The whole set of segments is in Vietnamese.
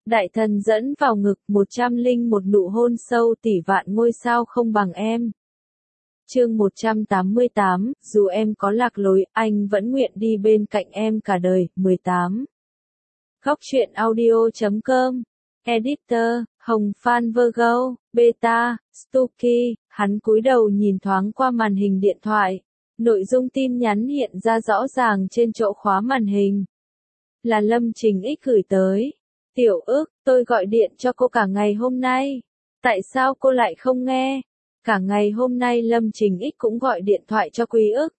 Đại thần dẫn vào ngực 101 nụ hôn sâu tỷ vạn ngôi sao không bằng em. Chương 188, dù em có lạc lối, anh vẫn nguyện đi bên cạnh em cả đời. 18. Góc truyện audio.com. Editor, Hồng Phan Virgo, Beta, Stucky. Hắn cúi đầu nhìn thoáng qua màn hình điện thoại. Nội dung tin nhắn hiện ra rõ ràng trên chỗ khóa màn hình. Là Lâm Trình X gửi tới. Tiểu ức, tôi gọi điện cho cô cả ngày hôm nay. Tại sao cô lại không nghe? Cả ngày hôm nay Lâm Trình X cũng gọi điện thoại cho Quý ức.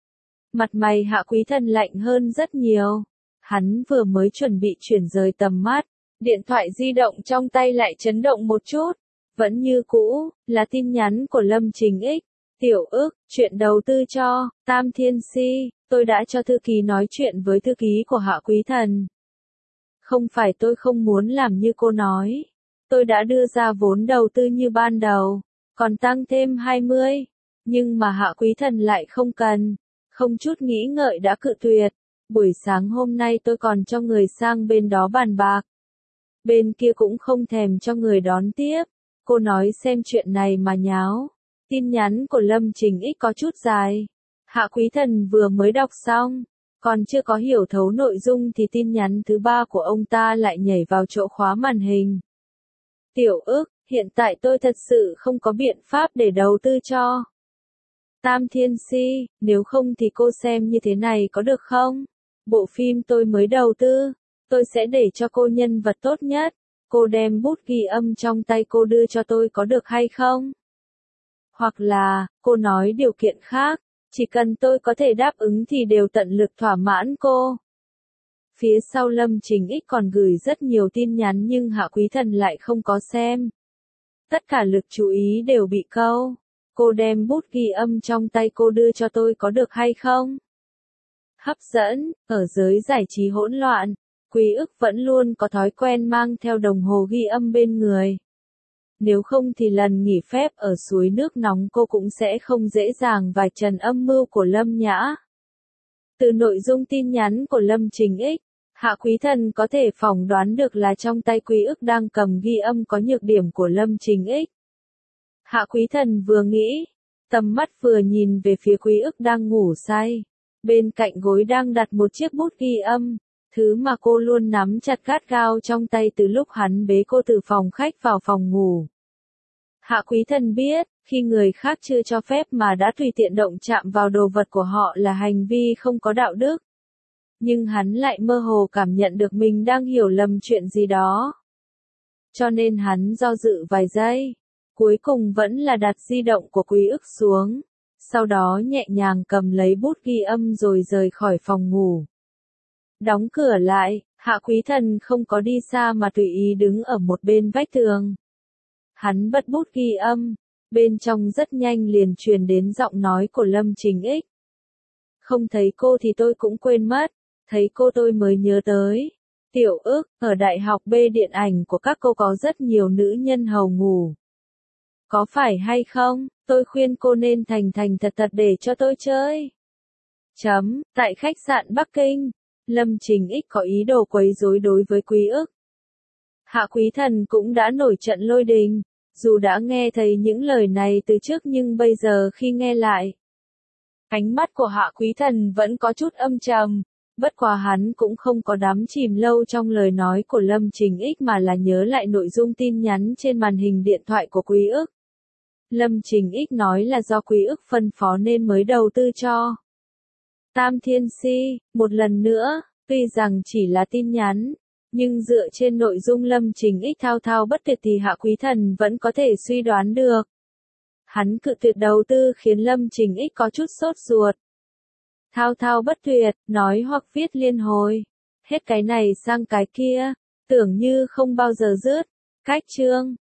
Mặt mày Hạ Quý Thần lạnh hơn rất nhiều. Hắn vừa mới chuẩn bị chuyển rời tầm mắt. Điện thoại di động trong tay lại chấn động một chút. Vẫn như cũ, là tin nhắn của Lâm Trình X. Tiểu ức, chuyện đầu tư cho Tam Thiên Si, tôi đã cho thư ký nói chuyện với thư ký của Hạ Quý Thần. Không phải tôi không muốn làm như cô nói. Tôi đã đưa ra vốn đầu tư như ban đầu, còn tăng thêm 20. Nhưng mà Hạ Quý Thần lại không cần. Không chút nghĩ ngợi đã cự tuyệt. Buổi sáng hôm nay tôi còn cho người sang bên đó bàn bạc. Bên kia cũng không thèm cho người đón tiếp. Cô nói xem chuyện này mà nháo. Tin nhắn của Lâm Trình X có chút dài. Hạ Quý Thần vừa mới đọc xong. Còn chưa có hiểu thấu nội dung thì tin nhắn thứ ba của ông ta lại nhảy vào chỗ khóa màn hình. Tiểu ức, hiện tại tôi thật sự không có biện pháp để đầu tư cho Tam Thiên Si, nếu không thì cô xem như thế này có được không? Bộ phim tôi mới đầu tư, tôi sẽ để cho cô nhân vật tốt nhất. Cô đem bút ghi âm trong tay cô đưa cho tôi có được hay không? Hoặc là, cô nói điều kiện khác. Chỉ cần tôi có thể đáp ứng thì đều tận lực thỏa mãn cô. Phía sau Lâm Trình X còn gửi rất nhiều tin nhắn nhưng Hạ Quý Thần lại không có xem. Tất cả lực chú ý đều bị câu. Cô đem bút ghi âm trong tay cô đưa cho tôi có được hay không? Hấp dẫn, ở giới giải trí hỗn loạn, Quý ức vẫn luôn có thói quen mang theo đồng hồ ghi âm bên người. Nếu không thì lần nghỉ phép ở suối nước nóng cô cũng sẽ không dễ dàng vạch trần âm mưu của Lâm Nhã. Từ nội dung tin nhắn của Lâm Trình X, Hạ Quý Thần có thể phỏng đoán được là trong tay Quý ức đang cầm ghi âm có nhược điểm của Lâm Trình X. Hạ Quý Thần vừa nghĩ, tầm mắt vừa nhìn về phía Quý ức đang ngủ say. Bên cạnh gối đang đặt một chiếc bút ghi âm. Thứ mà cô luôn nắm chặt gắt gao trong tay từ lúc hắn bế cô từ phòng khách vào phòng ngủ. Hạ Quý Thần biết, khi người khác chưa cho phép mà đã tùy tiện động chạm vào đồ vật của họ là hành vi không có đạo đức. Nhưng hắn lại mơ hồ cảm nhận được mình đang hiểu lầm chuyện gì đó. Cho nên hắn do dự vài giây. Cuối cùng vẫn là đặt di động của Quý ức xuống. Sau đó nhẹ nhàng cầm lấy bút ghi âm rồi rời khỏi phòng ngủ. Đóng cửa lại, Hạ Quý Thần không có đi xa mà tùy ý đứng ở một bên vách tường. Hắn bật bút ghi âm, bên trong rất nhanh liền truyền đến giọng nói của Lâm Trình X. Không thấy cô thì tôi cũng quên mất, thấy cô tôi mới nhớ tới. Tiểu ức, ở đại học B điện ảnh của các cô có rất nhiều nữ nhân hầu ngủ. Có phải hay không, tôi khuyên cô nên thành thành thật thật để cho tôi chơi. Tại khách sạn Bắc Kinh. Lâm Trình X có ý đồ quấy rối đối với Quý ức. Hạ Quý Thần cũng đã nổi trận lôi đình, dù đã nghe thấy những lời này từ trước nhưng bây giờ khi nghe lại. Ánh mắt của Hạ Quý Thần vẫn có chút âm trầm, bất quá hắn cũng không có đắm chìm lâu trong lời nói của Lâm Trình X mà là nhớ lại nội dung tin nhắn trên màn hình điện thoại của Quý ức. Lâm Trình X nói là do Quý ức phân phó nên mới đầu tư cho Tam Thiên Si. Một lần nữa, tuy rằng chỉ là tin nhắn, nhưng dựa trên nội dung Lâm Trình X thao thao bất tuyệt thì Hạ Quý Thần vẫn có thể suy đoán được. Hắn cự tuyệt đầu tư khiến Lâm Trình X có chút sốt ruột. Thao thao bất tuyệt, nói hoặc viết liên hồi. Hết cái này sang cái kia, tưởng như không bao giờ dứt. Cách chương,